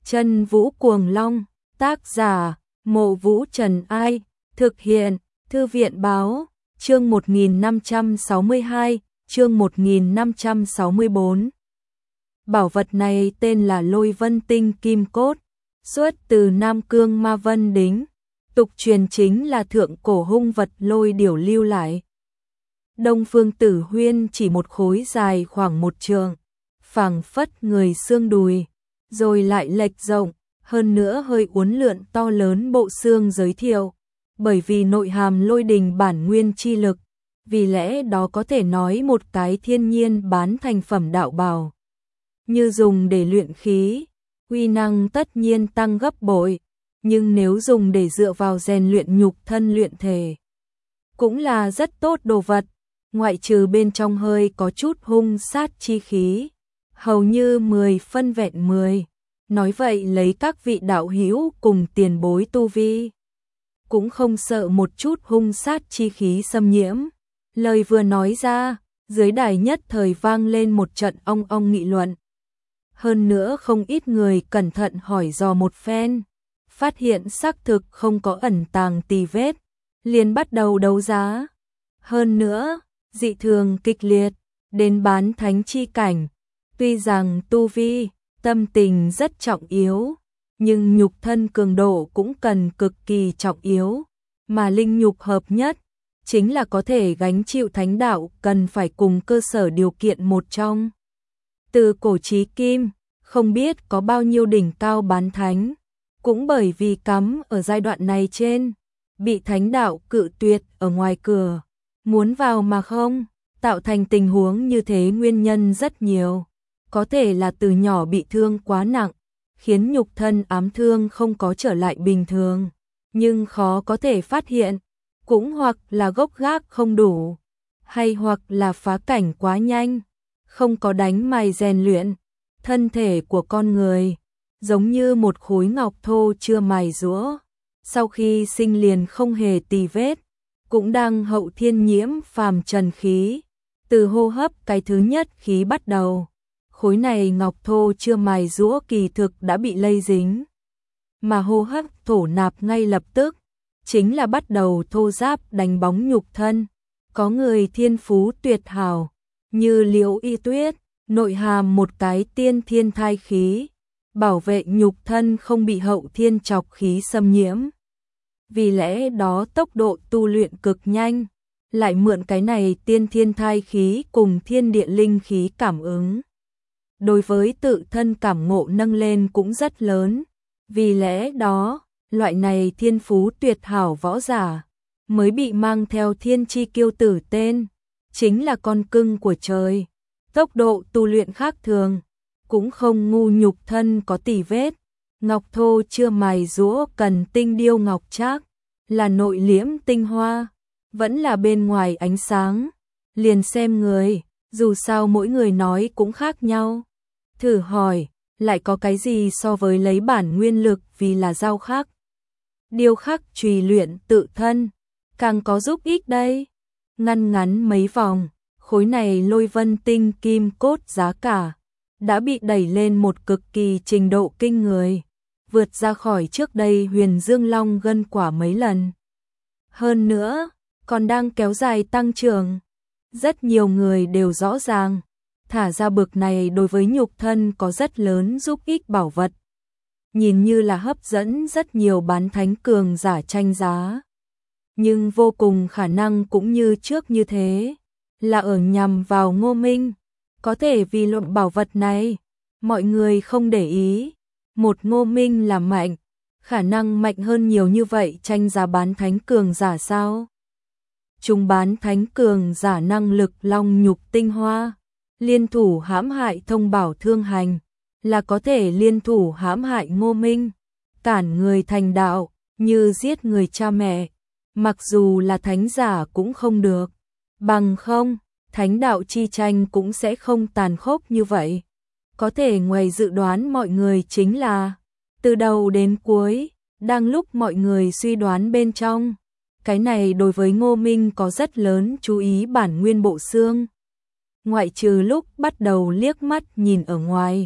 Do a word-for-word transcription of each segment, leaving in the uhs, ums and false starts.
Chân Vũ Cuồng Long, tác giả, Mộ Vũ Trần Ai, thực hiện, Thư viện Báo, chương một nghìn năm trăm sáu mươi hai, chương một nghìn năm trăm sáu mươi bốn. Bảo vật này tên là Lôi Vân Tinh Kim Cốt, xuất từ Nam Cương Ma Vân Đính, tục truyền chính là thượng cổ hung vật lôi điểu lưu lại. Đông Phương Tử Huyên chỉ một khối dài khoảng một trượng, phảng phất người xương đùi, rồi lại lệch rộng, hơn nữa hơi uốn lượn to lớn bộ xương giới thiệu, bởi vì nội hàm lôi đình bản nguyên chi lực, vì lẽ đó có thể nói một cái thiên nhiên bán thành phẩm đạo bào. Như dùng để luyện khí, uy năng tất nhiên tăng gấp bội, nhưng nếu dùng để dựa vào rèn luyện nhục thân luyện thể, cũng là rất tốt đồ vật, ngoại trừ bên trong hơi có chút hung sát chi khí, hầu như mười phân vẹn mười. Nói vậy lấy các vị đạo hữu cùng tiền bối tu vi, cũng không sợ một chút hung sát chi khí xâm nhiễm. Lời vừa nói ra, dưới đài nhất thời vang lên một trận ong ong nghị luận. Hơn nữa không ít người cẩn thận hỏi dò một phen, phát hiện xác thực không có ẩn tàng tì vết, liền bắt đầu đấu giá. Hơn nữa, dị thường kịch liệt, đến bán thánh chi cảnh, tuy rằng tu vi, tâm tình rất trọng yếu, nhưng nhục thân cường độ cũng cần cực kỳ trọng yếu, mà linh nhục hợp nhất, chính là có thể gánh chịu thánh đạo cần phải cùng cơ sở điều kiện một trong. Từ cổ chí kim, không biết có bao nhiêu đỉnh cao bán thánh, cũng bởi vì cắm ở giai đoạn này trên, bị thánh đạo cự tuyệt ở ngoài cửa, muốn vào mà không, tạo thành tình huống như thế nguyên nhân rất nhiều. Có thể là từ nhỏ bị thương quá nặng, khiến nhục thân ám thương không có trở lại bình thường, nhưng khó có thể phát hiện, cũng hoặc là gốc gác không đủ, hay hoặc là phá cảnh quá nhanh, không có đánh mài rèn luyện. Thân thể của con người, giống như một khối ngọc thô chưa mài rũa, sau khi sinh liền không hề tì vết, cũng đang hậu thiên nhiễm phàm trần khí, từ hô hấp cái thứ nhất khí bắt đầu. Khối này ngọc thô chưa mài rũa kỳ thực đã bị lây dính, mà hô hấp thổ nạp ngay lập tức, chính là bắt đầu thô ráp đánh bóng nhục thân. Có người thiên phú tuyệt hảo, như Liễu Y Tuyết, nội hàm một cái tiên thiên thai khí, bảo vệ nhục thân không bị hậu thiên trọc khí xâm nhiễm. Vì lẽ đó tốc độ tu luyện cực nhanh, lại mượn cái này tiên thiên thai khí cùng thiên địa linh khí cảm ứng. Đối với tự thân cảm ngộ nâng lên cũng rất lớn, vì lẽ đó, loại này thiên phú tuyệt hảo võ giả, mới bị mang theo thiên chi kiêu tử tên, chính là con cưng của trời. Tốc độ tu luyện khác thường, cũng không ngu nhục thân có tì vết, ngọc thô chưa mài rũa cần tinh điêu ngọc trác, là nội liễm tinh hoa, vẫn là bên ngoài ánh sáng, liền xem người, dù sao mỗi người nói cũng khác nhau. Thử hỏi, lại có cái gì so với lấy bản nguyên lực vì là giao khắc, điêu khắc trùy luyện tự thân, càng có giúp ích đây. Ngăn ngắn mấy vòng, khối này Lôi Vân Tinh Kim Cốt giá cả đã bị đẩy lên một cực kỳ trình độ kinh người, vượt ra khỏi trước đây Huyền Dương Long Gân quả mấy lần. Hơn nữa, còn đang kéo dài tăng trưởng. Rất nhiều người đều rõ ràng, thả ra bực này đối với nhục thân có rất lớn giúp ích bảo vật. Nhìn như là hấp dẫn rất nhiều bán thánh cường giả tranh giá. Nhưng vô cùng khả năng cũng như trước như thế, là ở nhằm vào Ngô Minh. Có thể vì luận bảo vật này, mọi người không để ý. Một Ngô Minh là mạnh, khả năng mạnh hơn nhiều như vậy tranh giá bán thánh cường giả sao? Chúng bán thánh cường giả năng lực long nhục tinh hoa, liên thủ hãm hại Thông Bảo Thương Hành, là có thể liên thủ hãm hại Ngô Minh, cản người thành đạo, như giết người cha mẹ, mặc dù là thánh giả cũng không được, bằng không, thánh đạo chi tranh cũng sẽ không tàn khốc như vậy. Có thể ngoài dự đoán mọi người chính là, từ đầu đến cuối, đang lúc mọi người suy đoán bên trong, cái này đối với Ngô Minh có rất lớn chú ý bản nguyên bộ xương. Ngoại trừ lúc bắt đầu liếc mắt nhìn ở ngoài,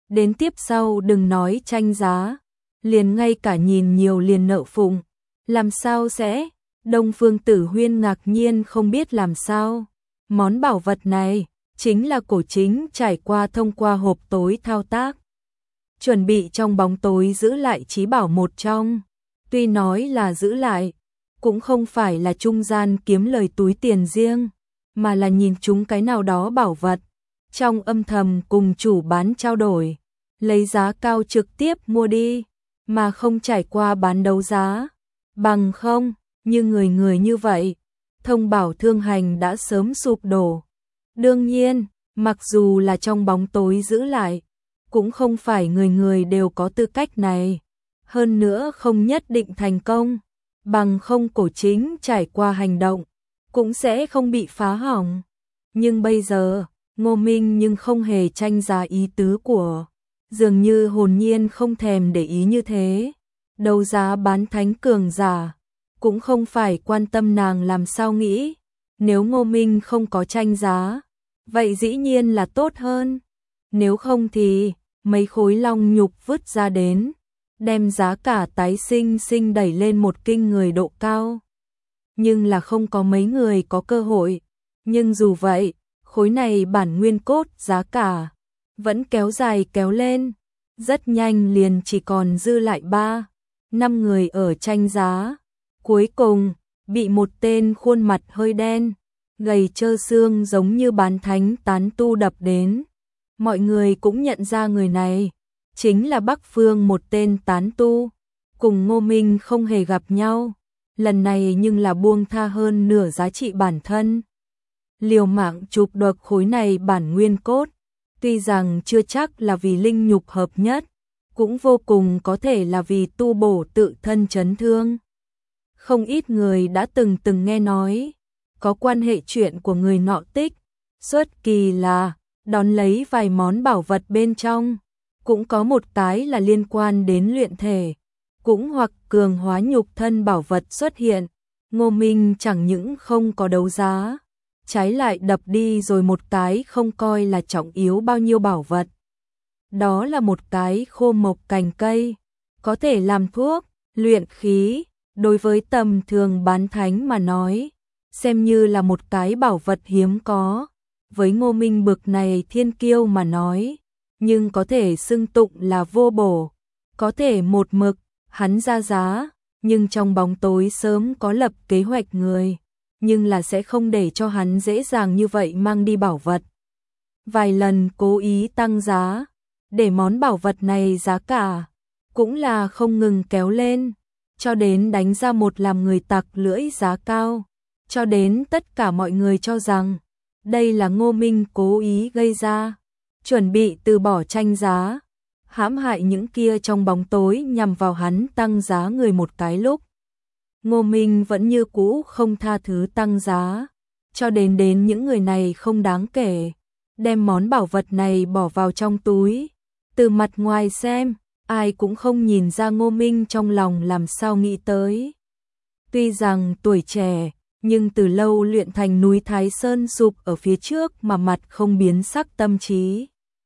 Đến tiếp sau đừng nói tranh giá, liền ngay cả nhìn nhiều liền nợ phụng. Làm sao sẽ? Đông Phương Tử Huyên ngạc nhiên không biết làm sao. Món bảo vật này chính là cổ chính trải qua thông qua hộp tối thao tác. Chuẩn bị trong bóng tối giữ lại chí bảo một trong. Tuy nói là giữ lại, cũng không phải là trung gian kiếm lời túi tiền riêng, mà là nhìn chúng cái nào đó bảo vật. Trong âm thầm cùng chủ bán trao đổi, lấy giá cao trực tiếp mua đi, mà không trải qua bán đấu giá. Bằng không, như người người như vậy, thông bảo thương hành đã sớm sụp đổ. Đương nhiên, mặc dù là trong bóng tối giữ lại, cũng không phải người người đều có tư cách này. Hơn nữa không nhất định thành công, bằng không cổ chính trải qua hành động, cũng sẽ không bị phá hỏng. Nhưng bây giờ, Ngô Minh nhưng không hề tranh giá ý tứ của, dường như hồn nhiên không thèm để ý như thế. Đấu giá bán thánh cường giả, cũng không phải quan tâm nàng làm sao nghĩ. Nếu Ngô Minh không có tranh giá, vậy dĩ nhiên là tốt hơn. Nếu không thì, mấy khối long nhục vứt ra đến, đem giá cả tái sinh sinh đẩy lên một kinh người độ cao. Nhưng là không có mấy người có cơ hội. Nhưng dù vậy, khối này bản nguyên cốt giá cả vẫn kéo dài kéo lên. Rất nhanh liền chỉ còn dư lại ba, năm người ở tranh giá. Cuối cùng, bị một tên khuôn mặt hơi đen, gầy trơ xương giống như bán thánh tán tu đập đến. Mọi người cũng nhận ra người này, chính là Bắc Phương một tên tán tu, cùng Ngô Minh không hề gặp nhau, lần này nhưng là buông tha hơn nửa giá trị bản thân. Liều mạng chụp được khối này bản nguyên cốt, tuy rằng chưa chắc là vì linh nhục hợp nhất, cũng vô cùng có thể là vì tu bổ tự thân chấn thương. Không ít người đã từng từng nghe nói, có quan hệ chuyện của người nọ tích, xuất kỳ là đón lấy vài món bảo vật bên trong, cũng có một cái là liên quan đến luyện thể, cũng hoặc cường hóa nhục thân bảo vật xuất hiện. Ngô Minh chẳng những không có đấu giá, trái lại đập đi rồi một cái không coi là trọng yếu bao nhiêu bảo vật. Đó là một cái khô mộc cành cây, có thể làm thuốc, luyện khí, đối với tầm thường bán thánh mà nói, xem như là một cái bảo vật hiếm có. Với Ngô Minh bực này thiên kiêu mà nói, nhưng có thể xưng tụng là vô bổ, có thể một mực, hắn ra giá, nhưng trong bóng tối sớm có lập kế hoạch người, nhưng là sẽ không để cho hắn dễ dàng như vậy mang đi bảo vật. Vài lần cố ý tăng giá, để món bảo vật này giá cả, cũng là không ngừng kéo lên, cho đến đánh ra một làm người tặc lưỡi giá cao, cho đến tất cả mọi người cho rằng, đây là Ngô Minh cố ý gây ra, chuẩn bị từ bỏ tranh giá, hãm hại những kia trong bóng tối nhằm vào hắn tăng giá người một cái lúc. Ngô Minh vẫn như cũ không tha thứ tăng giá, cho đến đến những người này không đáng kể, đem món bảo vật này bỏ vào trong túi. Từ mặt ngoài xem, ai cũng không nhìn ra Ngô Minh trong lòng làm sao nghĩ tới. Tuy rằng tuổi trẻ, nhưng từ lâu luyện thành núi Thái Sơn sụp ở phía trước mà mặt không biến sắc tâm trí.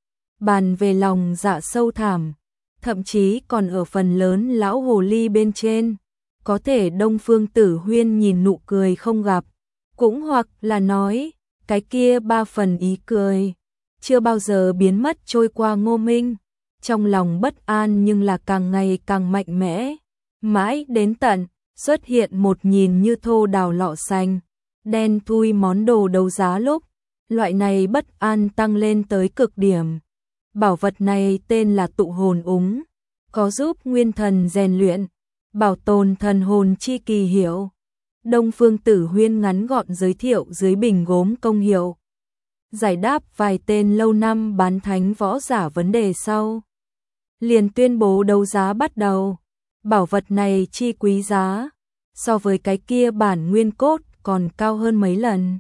Bàn về lòng dạ sâu thẳm, thậm chí còn ở phần lớn lão hồ ly bên trên, có thể Đông Phương Tử Huyên nhìn nụ cười không gặp, cũng hoặc là nói, cái kia ba phần ý cười, chưa bao giờ biến mất trôi qua Ngô Minh, trong lòng bất an nhưng là càng ngày càng mạnh mẽ, mãi đến tận xuất hiện một nhìn như thô đào lọ xanh, đen thui món đồ đấu giá lúc, loại này bất an tăng lên tới cực điểm. Bảo vật này tên là tụ hồn úng, có giúp nguyên thần rèn luyện, bảo tồn thần hồn chi kỳ hiệu. Đông Phương Tử Huyên ngắn gọn giới thiệu dưới bình gốm công hiệu, giải đáp vài tên lâu năm bán thánh võ giả vấn đề sau. Liền tuyên bố đấu giá bắt đầu. Bảo vật này chi quý giá, so với cái kia bản nguyên cốt còn cao hơn mấy lần.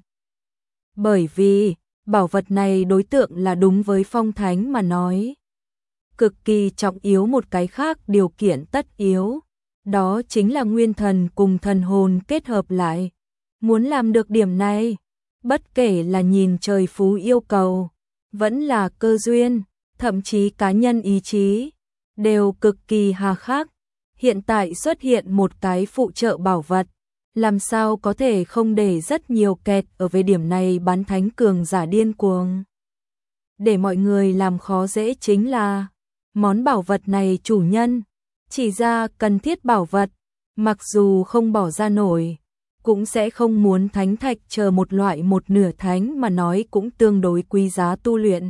Bởi vì, bảo vật này đối tượng là đúng với phong thánh mà nói. Cực kỳ trọng yếu một cái khác điều kiện tất yếu, đó chính là nguyên thần cùng thần hồn kết hợp lại. Muốn làm được điểm này, bất kể là nhìn trời phú yêu cầu, vẫn là cơ duyên, thậm chí cá nhân ý chí, đều cực kỳ hà khắc. Hiện tại xuất hiện một cái phụ trợ bảo vật, làm sao có thể không để rất nhiều kẹt ở về điểm này bán thánh cường giả điên cuồng. Để mọi người làm khó dễ chính là, món bảo vật này chủ nhân chỉ ra cần thiết bảo vật, mặc dù không bỏ ra nổi, cũng sẽ không muốn thánh thạch chờ một loại một nửa thánh mà nói cũng tương đối quý giá tu luyện.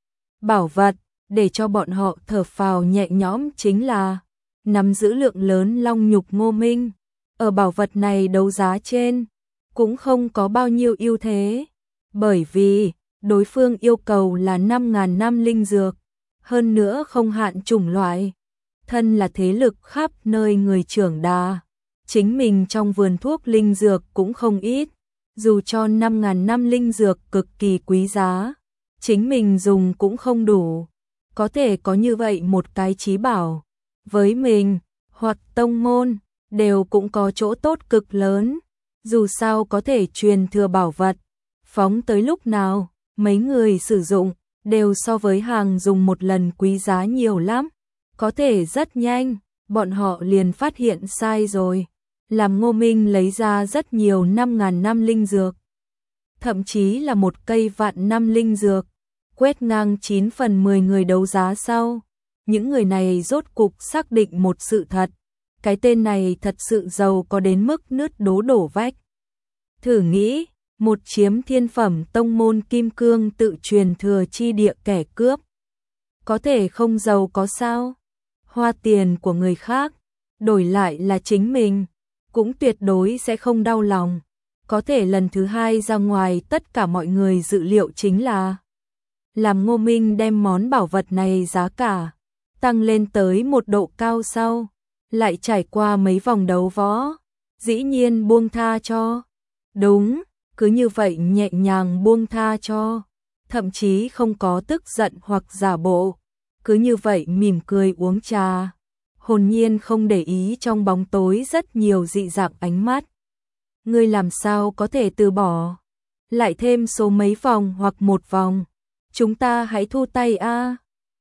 Bảo vật, để cho bọn họ thở phào nhẹ nhõm chính là, nắm giữ lượng lớn long nhục Ngô Minh. Ở bảo vật này đấu giá trên, cũng không có bao nhiêu ưu thế, bởi vì đối phương yêu cầu là năm ngàn năm linh dược, hơn nữa không hạn chủng loại. Thân là thế lực khắp nơi người trưởng đà, chính mình trong vườn thuốc linh dược cũng không ít, dù cho năm ngàn năm linh dược cực kỳ quý giá, chính mình dùng cũng không đủ, có thể có như vậy một cái chí bảo, với mình, hoặc tông môn, đều cũng có chỗ tốt cực lớn, dù sao có thể truyền thừa bảo vật, phóng tới lúc nào, mấy người sử dụng, đều so với hàng dùng một lần quý giá nhiều lắm, có thể rất nhanh, bọn họ liền phát hiện sai rồi, làm Ngô Minh lấy ra rất nhiều năm ngàn năm linh dược, thậm chí là một cây vạn năm linh dược, quét ngang chín phần mười người đấu giá sau, những người này rốt cục xác định một sự thật, cái tên này thật sự giàu có đến mức nứt đố đổ vách. Thử nghĩ, một chiếm thiên phẩm tông môn kim cương tự truyền thừa chi địa kẻ cướp, có thể không giàu có sao? Hoa tiền của người khác, đổi lại là chính mình, cũng tuyệt đối sẽ không đau lòng. Có thể lần thứ hai ra ngoài tất cả mọi người dự liệu chính là, làm Ngô Minh đem món bảo vật này giá cả tăng lên tới một độ cao sau, lại trải qua mấy vòng đấu võ, dĩ nhiên buông tha cho. Đúng, cứ như vậy nhẹ nhàng buông tha cho, thậm chí không có tức giận hoặc giả bộ, cứ như vậy mỉm cười uống trà, hồn nhiên không để ý trong bóng tối rất nhiều dị dạng ánh mắt. Ngươi làm sao có thể từ bỏ? Lại thêm số mấy vòng hoặc một vòng, chúng ta hãy thu tay a.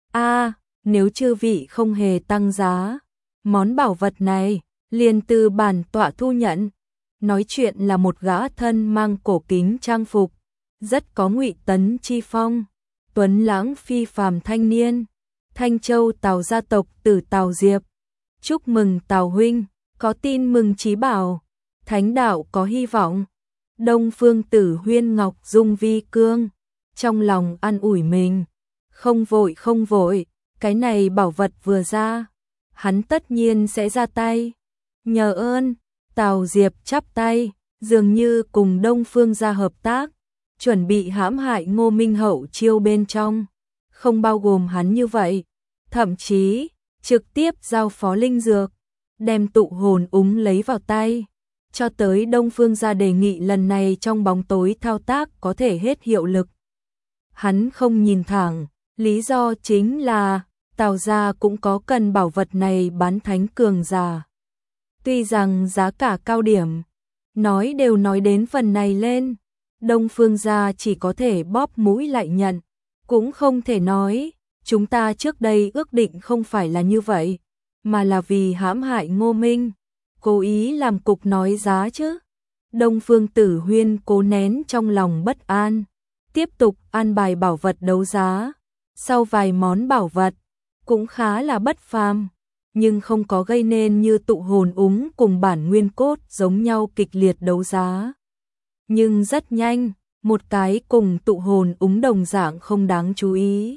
A, nếu chư vị không hề tăng giá, món bảo vật này liền từ bản tọa thu nhận. Nói chuyện là một gã thân mang cổ kính trang phục, rất có Ngụy Tấn chi phong, tuấn lãng phi phàm thanh niên, Thanh Châu Tào gia tộc tử Tào Diệp. Chúc mừng Tào huynh, có tin mừng chí bảo, thánh đạo có hy vọng. Đông Phương Tử Huyên Ngọc Dung Vi Cương, trong lòng an ủi mình, không vội không vội, cái này bảo vật vừa ra, hắn tất nhiên sẽ ra tay. Nhờ ơn. Tào Diệp chắp tay, dường như cùng Đông Phương gia hợp tác, chuẩn bị hãm hại Ngô Minh hậu chiêu bên trong, không bao gồm hắn như vậy, thậm chí trực tiếp giao phó linh dược, đem tụ hồn úng lấy vào tay, cho tới Đông Phương gia đề nghị lần này trong bóng tối thao tác có thể hết hiệu lực. Hắn không nhìn thẳng, lý do chính là Tào gia cũng có cần bảo vật này bán thánh cường giả. Tuy rằng giá cả cao điểm, nói đều nói đến phần này lên, Đông Phương gia chỉ có thể bóp mũi lại nhận, cũng không thể nói, chúng ta trước đây ước định không phải là như vậy, mà là vì hãm hại Ngô Minh, cố ý làm cục nói giá chứ. Đông Phương Tử Huyên cố nén trong lòng bất an, tiếp tục an bài bảo vật đấu giá, sau vài món bảo vật, cũng khá là bất phàm, nhưng không có gây nên như tụ hồn úng cùng bản nguyên cốt giống nhau kịch liệt đấu giá. Nhưng rất nhanh, một cái cùng tụ hồn úng đồng dạng không đáng chú ý.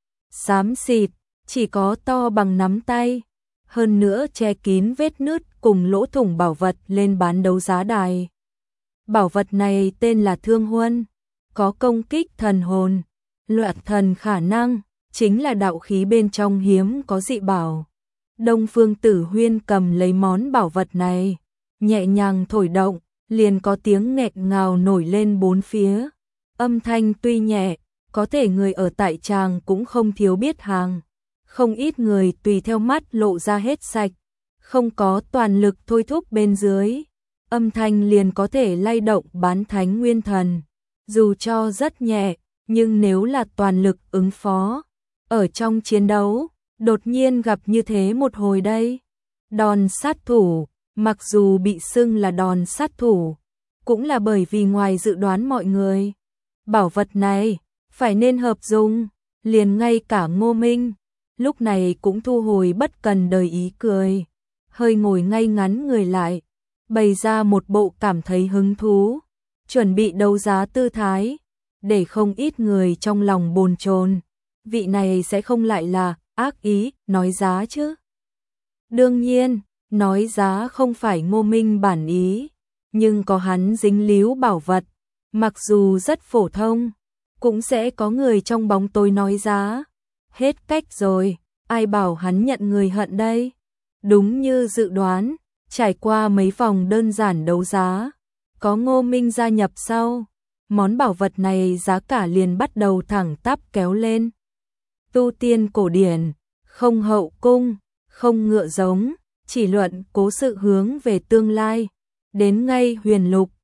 Xám xịt, chỉ có to bằng nắm tay, hơn nữa che kín vết nứt cùng lỗ thủng bảo vật lên bán đấu giá đài. Bảo vật này tên là Thương Huân, có công kích thần hồn, loạn thần khả năng, chính là đạo khí bên trong hiếm có dị bảo. Đông Phương Tử Huyên cầm lấy món bảo vật này, nhẹ nhàng thổi động, liền có tiếng nghẹt ngào nổi lên bốn phía. Âm thanh tuy nhẹ, có thể người ở tại tràng cũng không thiếu biết hàng. Không ít người tùy theo mắt lộ ra hết sạch, không có toàn lực thôi thúc bên dưới. Âm thanh liền có thể lay động bán thánh nguyên thần. Dù cho rất nhẹ, nhưng nếu là toàn lực ứng phó, ở trong chiến đấu, đột nhiên gặp như thế một hồi đây. Đòn sát thủ, mặc dù bị xưng là đòn sát thủ, cũng là bởi vì ngoài dự đoán mọi người. Bảo vật này, phải nên hợp dùng, liền ngay cả Ngô Minh, lúc này cũng thu hồi bất cần đời ý cười, hơi ngồi ngay ngắn người lại, bày ra một bộ cảm thấy hứng thú, chuẩn bị đấu giá tư thái, để không ít người trong lòng bồn chồn, vị này sẽ không lại là ác ý nói giá chứ. Đương nhiên, nói giá không phải Ngô Minh bản ý, nhưng có hắn dính líu bảo vật, mặc dù rất phổ thông, cũng sẽ có người trong bóng tối nói giá. Hết cách rồi, ai bảo hắn nhận người hận đây? Đúng như dự đoán, trải qua mấy vòng đơn giản đấu giá, có Ngô Minh gia nhập sau, món bảo vật này giá cả liền bắt đầu thẳng tắp kéo lên. Tu tiên cổ điển, không hậu cung, không ngựa giống, chỉ luận cố sự hướng về tương lai, đến ngay huyền lục,